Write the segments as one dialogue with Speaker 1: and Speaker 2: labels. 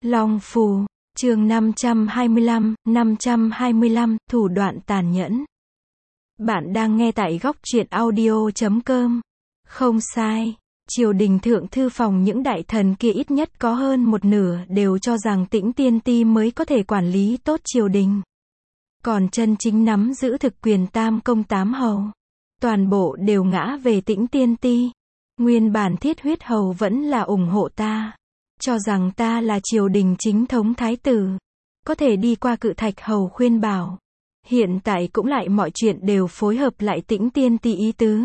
Speaker 1: Long Phù, chương 525, thủ đoạn tàn nhẫn. Bạn đang nghe tại góc truyện audio.com. Không sai, triều đình thượng thư phòng những đại thần kia ít nhất có hơn một nửa đều cho rằng Tĩnh Tiên Ti mới có thể quản lý tốt triều đình. Còn chân chính nắm giữ thực quyền tam công tám hầu, toàn bộ đều ngã về Tĩnh Tiên Ti. Nguyên bản Thiết Huyết hầu vẫn là ủng hộ ta, cho rằng ta là triều đình chính thống thái tử, có thể đi qua Cự Thạch hầu khuyên bảo. Hiện tại cũng lại mọi chuyện đều phối hợp lại Tĩnh Tiên Ti ý tứ.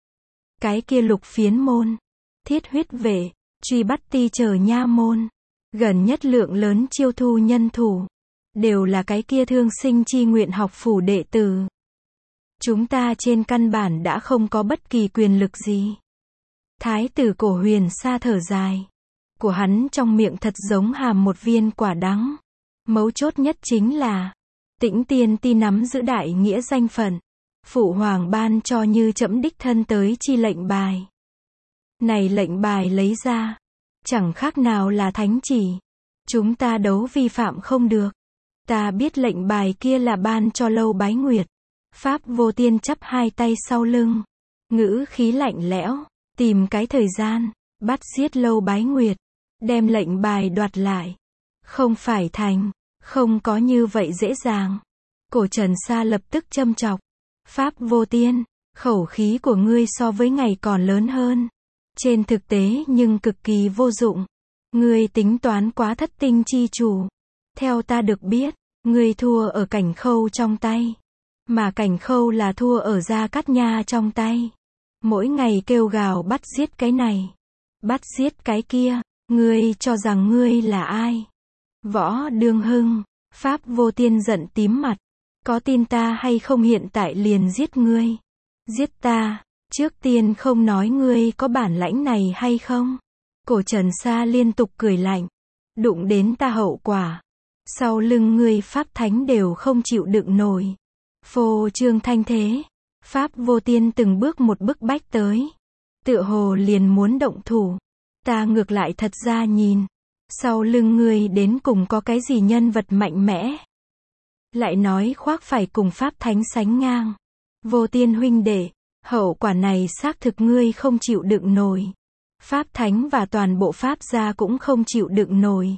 Speaker 1: Cái kia Lục Phiến môn, Thiết Huyết vệ, truy bắt ti chờ nha môn, gần nhất lượng lớn chiêu thu nhân thủ, đều là cái kia Thương Sinh chi nguyện học phủ đệ tử. Chúng ta trên căn bản đã không có bất kỳ quyền lực gì. Thái tử Cổ Huyền Sa thở dài. Của hắn trong miệng thật giống hàm một viên quả đắng. Mấu chốt nhất chính là Tĩnh Tiên Ti nắm giữ đại nghĩa danh phận. Phụ hoàng ban cho như trẫm đích thân tới chi lệnh bài. Này lệnh bài lấy ra, chẳng khác nào là thánh chỉ. Chúng ta đấu vi phạm không được. Ta biết lệnh bài kia là ban cho Lâu Bái Nguyệt. Pháp Vô Tiên chắp hai tay sau lưng, ngữ khí lạnh lẽo, tìm cái thời gian, bắt giết Lâu Bái Nguyệt, đem lệnh bài đoạt lại. Không phải thành, không có như vậy dễ dàng. Cổ Trần Sa lập tức châm chọc. Pháp Vô Tiên, khẩu khí của ngươi so với ngày còn lớn hơn. Trên thực tế nhưng cực kỳ vô dụng. Ngươi tính toán quá thất tinh chi chủ. Theo ta được biết, ngươi thua ở Cảnh Khâu trong tay. Mà Cảnh Khâu là thua ở Gia Cát Nha trong tay. Mỗi ngày kêu gào bắt giết cái này, bắt giết cái kia. Ngươi cho rằng ngươi là ai? Võ Đương Hưng. Pháp Vô Tiên giận tím mặt. Có tin ta hay không hiện tại liền giết ngươi? Giết ta, trước tiên không nói ngươi có bản lãnh này hay không? Cổ Trần Sa liên tục cười lạnh. Đụng đến ta hậu quả. Sau lưng ngươi Pháp Thánh đều không chịu đựng nổi. Phô trương thanh thế. Pháp Vô Tiên từng bước một bức bách tới. Tựa hồ liền muốn động thủ. Ta ngược lại thật ra nhìn. Sau lưng ngươi đến cùng có cái gì nhân vật mạnh mẽ. Lại nói khoác phải cùng Pháp Thánh sánh ngang. Vô Tiên huynh đệ, hậu quả này xác thực ngươi không chịu đựng nổi. Pháp Thánh và toàn bộ Pháp gia cũng không chịu đựng nổi.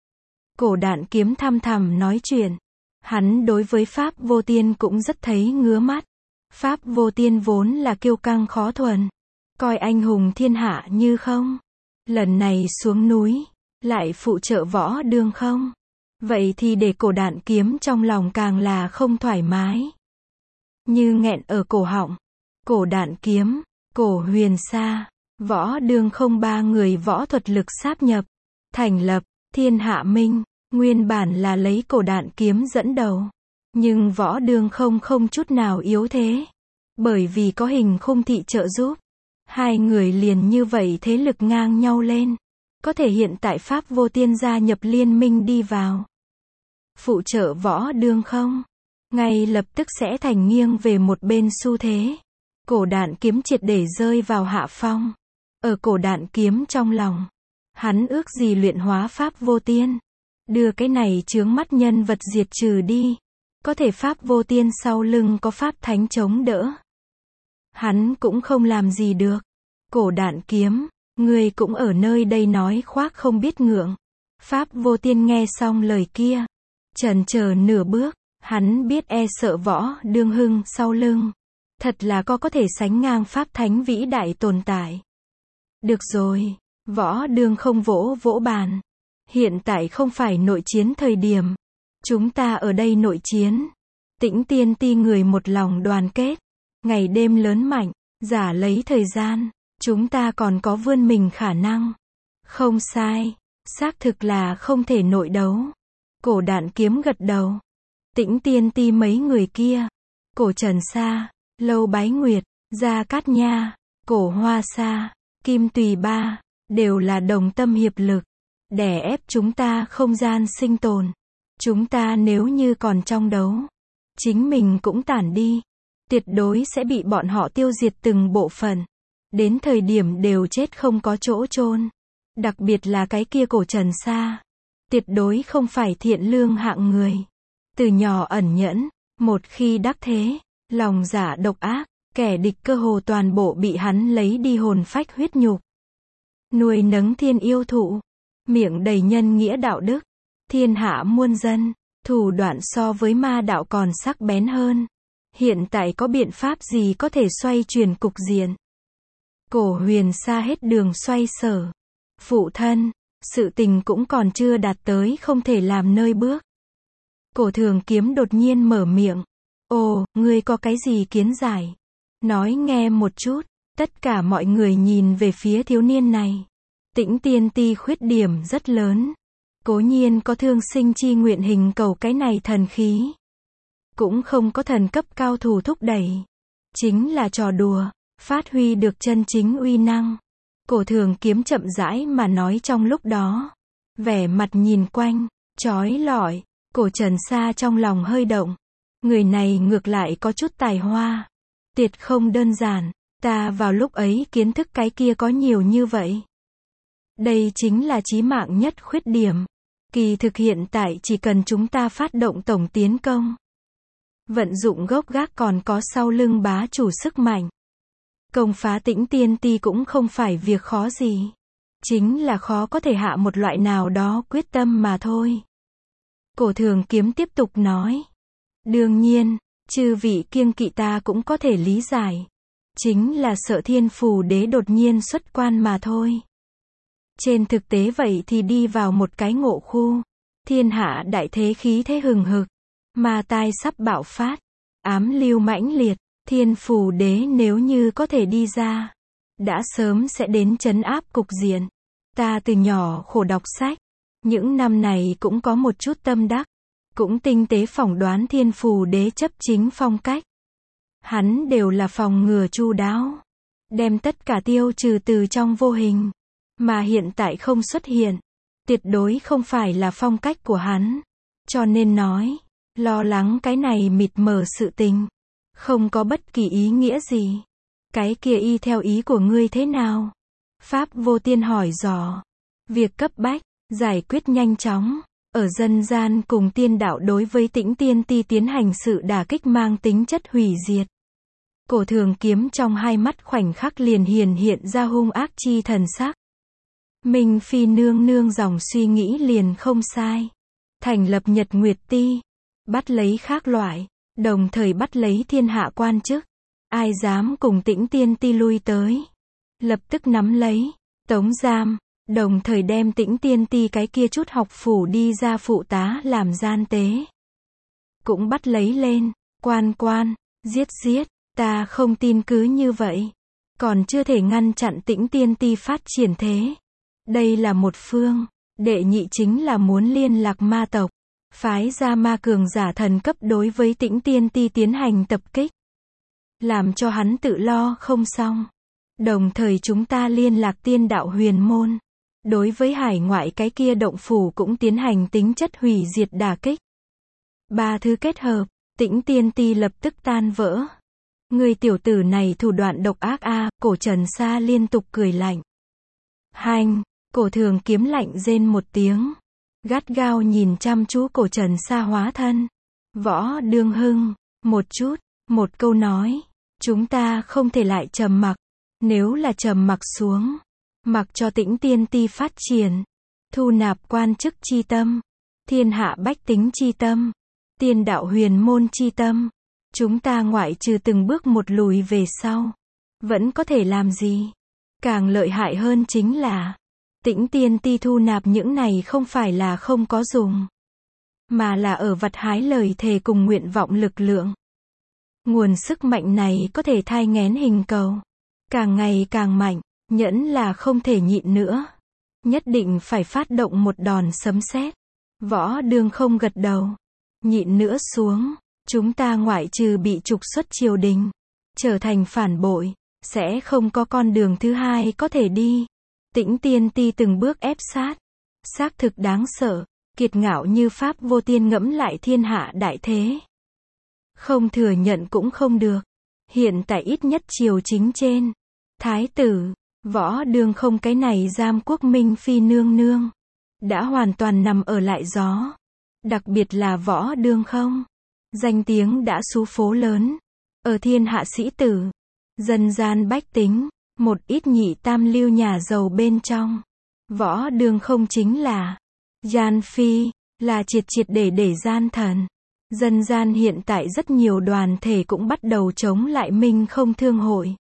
Speaker 1: Cổ Đạn Kiếm thăm thầm nói chuyện. Hắn đối với Pháp Vô Tiên cũng rất thấy ngứa mắt. Pháp Vô Tiên vốn là kiêu căng khó thuần, coi anh hùng thiên hạ như không. Lần này xuống núi, lại phụ trợ Võ Đương không? Vậy thì để Cổ Đạn Kiếm trong lòng càng là không thoải mái. Như nghẹn ở cổ họng. Cổ Đạn Kiếm, Cổ Huyền Sa, Võ Đương không ba người võ thuật lực sáp nhập, thành lập Thiên Hạ Minh, nguyên bản là lấy Cổ Đạn Kiếm dẫn đầu. Nhưng Võ Đương không chút nào yếu thế. Bởi vì có Hình Khung Thị trợ giúp. Hai người liền như vậy thế lực ngang nhau lên. Có thể hiện tại Pháp Vô Tiên gia nhập liên minh đi vào. Phụ trợ Võ Đương không? Ngay lập tức sẽ thành nghiêng về một bên xu thế. Cổ Đạn Kiếm triệt để rơi vào hạ phong. Ở Cổ Đạn Kiếm trong lòng, hắn ước gì luyện hóa Pháp Vô Tiên. Đưa cái này chướng mắt nhân vật diệt trừ đi. Có thể Pháp Vô Tiên sau lưng có Pháp Thánh chống đỡ. Hắn cũng không làm gì được. Cổ Đạn Kiếm, ngươi cũng ở nơi đây nói khoác không biết ngượng. Pháp Vô Tiên nghe xong lời kia, chần chờ nửa bước, hắn biết e sợ Võ Đương Hưng sau lưng. Thật là có thể sánh ngang Pháp Thánh vĩ đại tồn tại. Được rồi, Võ Đương không vỗ bàn. Hiện tại không phải nội chiến thời điểm. Chúng ta ở đây nội chiến. Tĩnh Tiên Ti người một lòng đoàn kết. Ngày đêm lớn mạnh, giả lấy thời gian. Chúng ta còn có vươn mình khả năng. Không sai, xác thực là không thể nội đấu. Cổ Đạn Kiếm gật đầu. Tĩnh Tiên Ti mấy người kia. Cổ Trần Sa, Lâu Bái Nguyệt, Gia Cát Nha, Cổ Hoa Sa, Kim Tùy Ba, đều là đồng tâm hiệp lực. Đè ép chúng ta không gian sinh tồn. Chúng ta nếu như còn trong đấu, chính mình cũng tản đi. Tuyệt đối sẽ bị bọn họ tiêu diệt từng bộ phận. Đến thời điểm đều chết không có chỗ chôn. Đặc biệt là cái kia Cổ Trần Sa. tuyệt đối không phải thiện lương hạng người. Từ nhỏ ẩn nhẫn, một khi đắc thế, lòng dạ độc ác, kẻ địch cơ hồ toàn bộ bị hắn lấy đi hồn phách huyết nhục. Nuôi nấng thiên yêu thụ, miệng đầy nhân nghĩa đạo đức, thiên hạ muôn dân, thủ đoạn so với ma đạo còn sắc bén hơn. Hiện tại có biện pháp gì có thể xoay chuyển cục diện? Cổ Huyền Sa hết đường xoay sở. Phụ thân, sự tình cũng còn chưa đạt tới không thể làm nơi bước. Cổ Thường Kiếm đột nhiên mở miệng. Ồ, ngươi có cái gì kiến giải? Nói nghe một chút. Tất cả mọi người nhìn về phía thiếu niên này. Tĩnh Tiên Ti khuyết điểm rất lớn. Cố nhiên có thương sinh chi nguyện hình cầu cái này thần khí. Cũng không có thần cấp cao thủ thúc đẩy. Chính là trò đùa, phát huy được chân chính uy năng. Cổ Thường Kiếm chậm rãi mà nói trong lúc đó. Vẻ mặt nhìn quanh, chói lọi, Cổ Trần Sa trong lòng hơi động. Người này ngược lại có chút tài hoa. Tuyệt không đơn giản, ta vào lúc ấy kiến thức cái kia có nhiều như vậy. Đây chính là chí mạng nhất khuyết điểm. Kỳ thực hiện tại chỉ cần chúng ta phát động tổng tiến công. Vận dụng gốc gác còn có sau lưng bá chủ sức mạnh. Công phá Tĩnh Tiên Ti cũng không phải việc khó gì. Chính là khó có thể hạ một loại nào đó quyết tâm mà thôi. Cổ Thường Kiếm tiếp tục nói. Đương nhiên, chư vị kiêng kỵ ta cũng có thể lý giải. Chính là sợ Thiên Phù Đế đột nhiên xuất quan mà thôi. Trên thực tế vậy thì đi vào một cái ngộ khu. Thiên hạ đại thế khí thế hừng hực. Ma tai sắp bạo phát. Ám lưu mãnh liệt. Thiên Phù Đế nếu như có thể đi ra. Đã sớm sẽ đến trấn áp cục diện. Ta từ nhỏ khổ đọc sách. Những năm này cũng có một chút tâm đắc. Cũng tinh tế phỏng đoán Thiên Phù Đế chấp chính phong cách. Hắn đều là phòng ngừa chu đáo. Đem tất cả tiêu trừ từ trong vô hình. Mà hiện tại không xuất hiện. Tuyệt đối không phải là phong cách của hắn. Cho nên nói, lo lắng cái này mịt mờ sự tình. Không có bất kỳ ý nghĩa gì. Cái kia y theo ý của ngươi thế nào? Pháp Vô Tiên hỏi dò. Việc cấp bách, giải quyết nhanh chóng. Ở dân gian cùng tiên đạo đối với Tĩnh Tiên Ti tiến hành sự đả kích mang tính chất hủy diệt. Cổ Thường Kiếm trong hai mắt khoảnh khắc liền hiện ra hung ác chi thần sắc. Minh Phi nương nương dòng suy nghĩ liền không sai. Thành lập Nhật Nguyệt Ti. Bắt lấy khác loại. Đồng thời bắt lấy thiên hạ quan chức. Ai dám cùng Tĩnh Tiên Ti lui tới. Lập tức nắm lấy. Tống giam. Đồng thời đem Tĩnh Tiên Ti cái kia chút học phủ đi ra phụ tá làm gian tế. Cũng bắt lấy lên. Quan. Giết. Ta không tin cứ như vậy. Còn chưa thể ngăn chặn Tĩnh Tiên Ti phát triển thế. Đây là một phương. Đệ nhị chính là muốn liên lạc ma tộc. Phái ra ma cường giả thần cấp đối với Tĩnh Tiên Ti tiến hành tập kích. Làm cho hắn tự lo không xong. Đồng thời chúng ta liên lạc tiên đạo huyền môn. Đối với hải ngoại cái kia động phủ cũng tiến hành tính chất hủy diệt đả kích. Ba thứ kết hợp, Tĩnh Tiên Ti lập tức tan vỡ. Người tiểu tử này thủ đoạn độc ác a. Cổ Trần Sa liên tục cười lạnh. Hành, Cổ Thường Kiếm lạnh rên một tiếng. Gắt gao nhìn chăm chú Cổ Trần Sa hóa thân. Võ Đương Hưng, một câu nói. Chúng ta không thể lại trầm mặc. Nếu là trầm mặc xuống. Mặc cho Tĩnh Tiên Ti phát triển. Thu nạp quan chức chi tâm. Thiên hạ bách tính chi tâm. Tiên đạo huyền môn chi tâm. Chúng ta ngoại trừ từng bước một lùi về sau. Vẫn có thể làm gì? Càng lợi hại hơn chính là. Tĩnh Tiên Ti thu nạp những này không phải là không có dùng. Mà là ở vặt hái lời thề cùng nguyện vọng lực lượng. Nguồn sức mạnh này có thể thai nghén hình cầu. Càng ngày càng mạnh. Nhẫn là không thể nhịn nữa. Nhất định phải phát động một đòn sấm sét. Võ Đương không gật đầu. Nhịn nữa xuống. Chúng ta ngoại trừ bị trục xuất triều đình. Trở thành phản bội. Sẽ không có con đường thứ hai có thể đi. Tĩnh Tiên Ti từng bước ép sát. Xác thực đáng sợ. Kiệt ngạo như Pháp Vô Tiên ngẫm lại thiên hạ đại thế. Không thừa nhận cũng không được. Hiện tại ít nhất triều chính trên. Thái tử. Võ Đương không cái này giam quốc Minh Phi nương nương. đã hoàn toàn nằm ở lại gió. Đặc biệt là Võ Đương không. Danh tiếng đã xú phố lớn. Ở thiên hạ sĩ tử, dân gian bách tính, một ít nhị tam lưu nhà giàu bên trong. Võ Đương không chính là gian phi, là triệt triệt để gian thần. Dân gian hiện tại rất nhiều đoàn thể cũng bắt đầu chống lại Minh Không Thương Hội.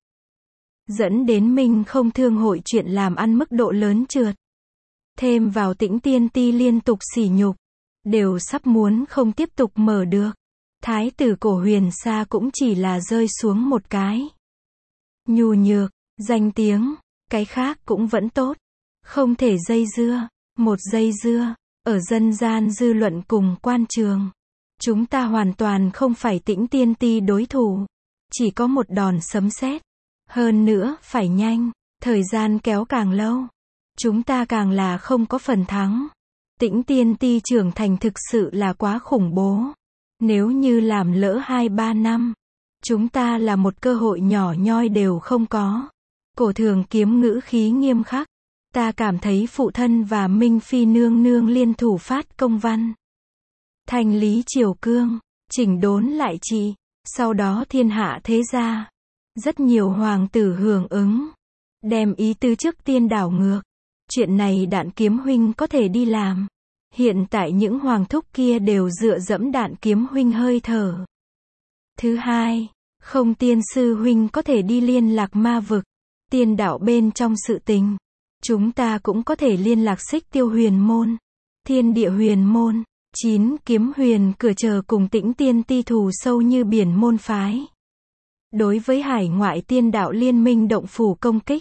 Speaker 1: Dẫn đến Minh Không Thương Hội chuyện làm ăn mức độ lớn trượt. Thêm vào Tĩnh Tiên Ti liên tục sỉ nhục, đều sắp muốn không tiếp tục mở được. Thái tử Cổ Huyền Sa cũng chỉ là rơi xuống một cái nhu nhược, danh tiếng, cái khác cũng vẫn tốt. Không thể dây dưa, một dây dưa, ở dân gian dư luận cùng quan trường. Chúng ta hoàn toàn không phải Tĩnh Tiên Ti đối thủ. Chỉ có một đòn sấm sét. Hơn nữa, phải nhanh, thời gian kéo càng lâu, chúng ta càng là không có phần thắng. Tĩnh Tiên Ti trưởng thành thực sự là quá khủng bố. Nếu như làm lỡ 2-3 năm, chúng ta là một cơ hội nhỏ nhoi đều không có. Cổ Thường Kiếm ngữ khí nghiêm khắc. Ta cảm thấy phụ thân và Minh Phi nương nương liên thủ phát công văn. Thanh lý triều cương, chỉnh đốn lại trị, sau đó thiên hạ thế gia. Rất nhiều hoàng tử hưởng ứng. Đem ý tứ trước tiên đảo ngược. Chuyện này Đạn Kiếm huynh có thể đi làm. Hiện tại những hoàng thúc kia đều dựa dẫm Đạn Kiếm huynh hơi thở. Thứ hai, không tiên sư huynh có thể đi liên lạc ma vực. Tiên đạo bên trong sự tình. Chúng ta cũng có thể liên lạc Xích Tiêu Huyền Môn, Thiên Địa Huyền Môn, 9 Kiếm Huyền cửa chờ cùng Tĩnh Tiên Ti thù sâu như biển môn phái. Đối với hải ngoại tiên đạo liên minh động phủ công kích.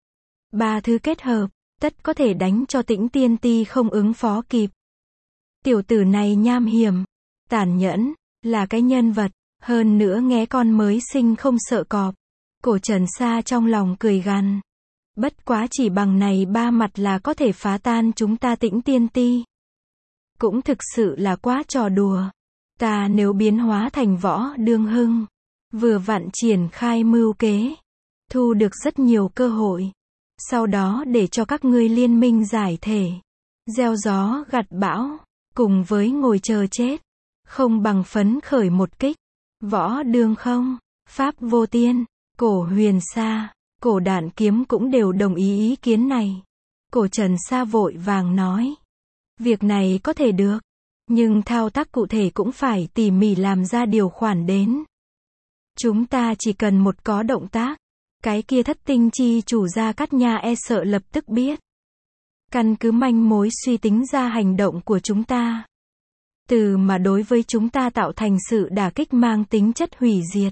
Speaker 1: 3 thứ kết hợp, tất có thể đánh cho Tĩnh Tiên Ti không ứng phó kịp. Tiểu tử này nham hiểm, tàn nhẫn, là cái nhân vật, hơn nữa nghe con mới sinh không sợ cọp. Cổ Trần Sa trong lòng cười gằn. Bất quá chỉ bằng này 3 mặt là có thể phá tan chúng ta Tĩnh Tiên Ti. Cũng thực sự là quá trò đùa. Ta nếu biến hóa thành Võ Đương hưng, vừa vặn triển khai mưu kế, thu được rất nhiều cơ hội. Sau đó để cho các ngươi liên minh giải thể, gieo gió gặt bão, cùng với ngồi chờ chết. Không bằng phấn khởi một kích. Võ Đương không, Pháp Vô Tiên, Cổ Huyền Sa, Cổ Đạn Kiếm cũng đều đồng ý kiến này. Cổ Trần Sa vội vàng nói. Việc này có thể được. Nhưng thao tác cụ thể cũng phải tỉ mỉ làm ra điều khoản đến. Chúng ta chỉ cần một có động tác. Cái kia Thất Tinh chi chủ Gia Cát Nha e sợ lập tức biết. Căn cứ manh mối suy tính ra hành động của chúng ta. Từ mà đối với chúng ta tạo thành sự đả kích mang tính chất hủy diệt.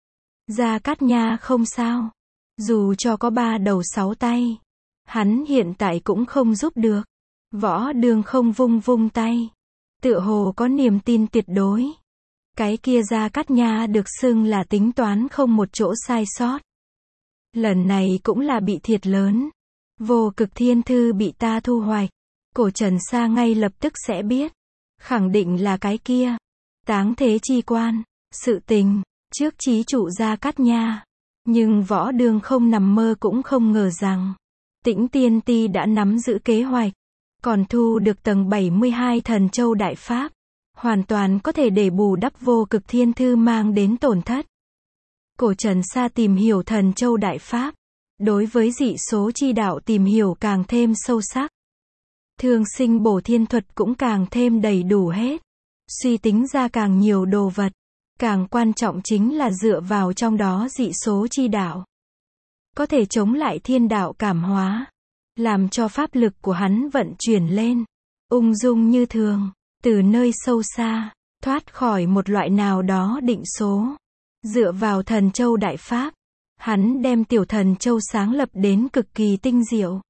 Speaker 1: Gia Cát Nha không sao. Dù cho có 3 đầu 6 tay, hắn hiện tại cũng không giúp được. Võ Đương không vung vung tay, tựa hồ có niềm tin tuyệt đối. Cái kia Gia Cát Nha được xưng là tính toán không một chỗ sai sót. Lần này cũng là bị thiệt lớn. Vô Cực Thiên Thư bị ta thu hoạch. Cổ Trần Sa ngay lập tức sẽ biết. Khẳng định là cái kia. Táng Thế Chi Quan. Sự tình, trước chí chủ Gia Cát Nha. Nhưng Võ Đương không nằm mơ cũng không ngờ rằng. Tĩnh Tiên Ti đã nắm giữ kế hoạch. Còn thu được tầng 72 Thần Châu Đại Pháp. Hoàn toàn có thể để bù đắp Vô Cực Thiên Thư mang đến tổn thất. Cổ Trần Sa tìm hiểu Thần Châu Đại Pháp. Đối với dị số chi đạo tìm hiểu càng thêm sâu sắc. Thương sinh bổ thiên thuật cũng càng thêm đầy đủ hết. Suy tính ra càng nhiều đồ vật. Càng quan trọng chính là dựa vào trong đó dị số chi đạo. Có thể chống lại thiên đạo cảm hóa. Làm cho pháp lực của hắn vận chuyển lên. Ung dung như thường. Từ nơi sâu xa. Thoát khỏi một loại nào đó định số. Dựa vào Thần Châu Đại Pháp. Hắn đem Tiểu Thần Châu sáng lập đến cực kỳ tinh diệu.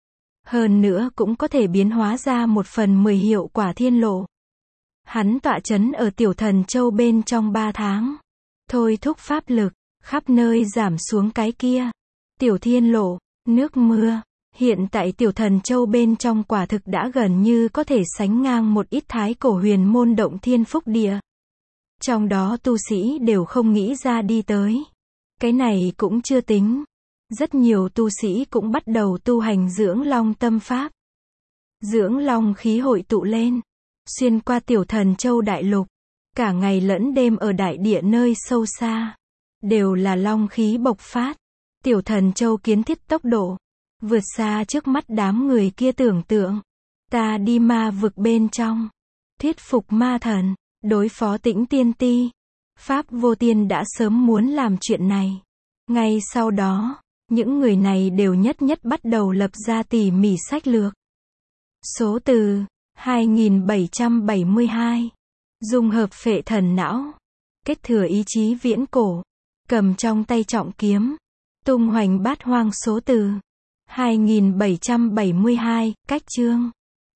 Speaker 1: Hơn nữa cũng có thể biến hóa ra 1/10 hiệu quả thiên lộ. Hắn tọa chấn ở Tiểu Thần Châu bên trong 3 tháng. Thôi thúc pháp lực, khắp nơi giảm xuống cái kia. Tiểu Thiên Lộ, nước mưa. Hiện tại Tiểu Thần Châu bên trong quả thực đã gần như có thể sánh ngang một ít thái cổ huyền môn động thiên phúc địa. Trong đó tu sĩ đều không nghĩ ra đi tới. Cái này cũng chưa tính. Rất nhiều tu sĩ cũng bắt đầu tu hành dưỡng long tâm pháp. dưỡng long khí hội tụ lên, xuyên qua tiểu thần châu đại lục, cả ngày lẫn đêm ở đại địa nơi sâu xa, đều là long khí bộc phát. Tiểu thần châu kiến thiết tốc độ, vượt xa trước mắt đám người kia tưởng tượng. Ta đi ma vực bên trong, thuyết phục ma thần, đối phó Tĩnh Tiên Ti. Pháp Vô Tiên đã sớm muốn làm chuyện này. Ngay sau đó, những người này đều nhất nhất bắt đầu lập ra tỉ mỉ sách lược. Số từ 2772. Dung hợp phệ thần não, kết thừa ý chí viễn cổ, cầm trong tay trọng kiếm, tung hoành bát hoang. Số từ 2772, cách chương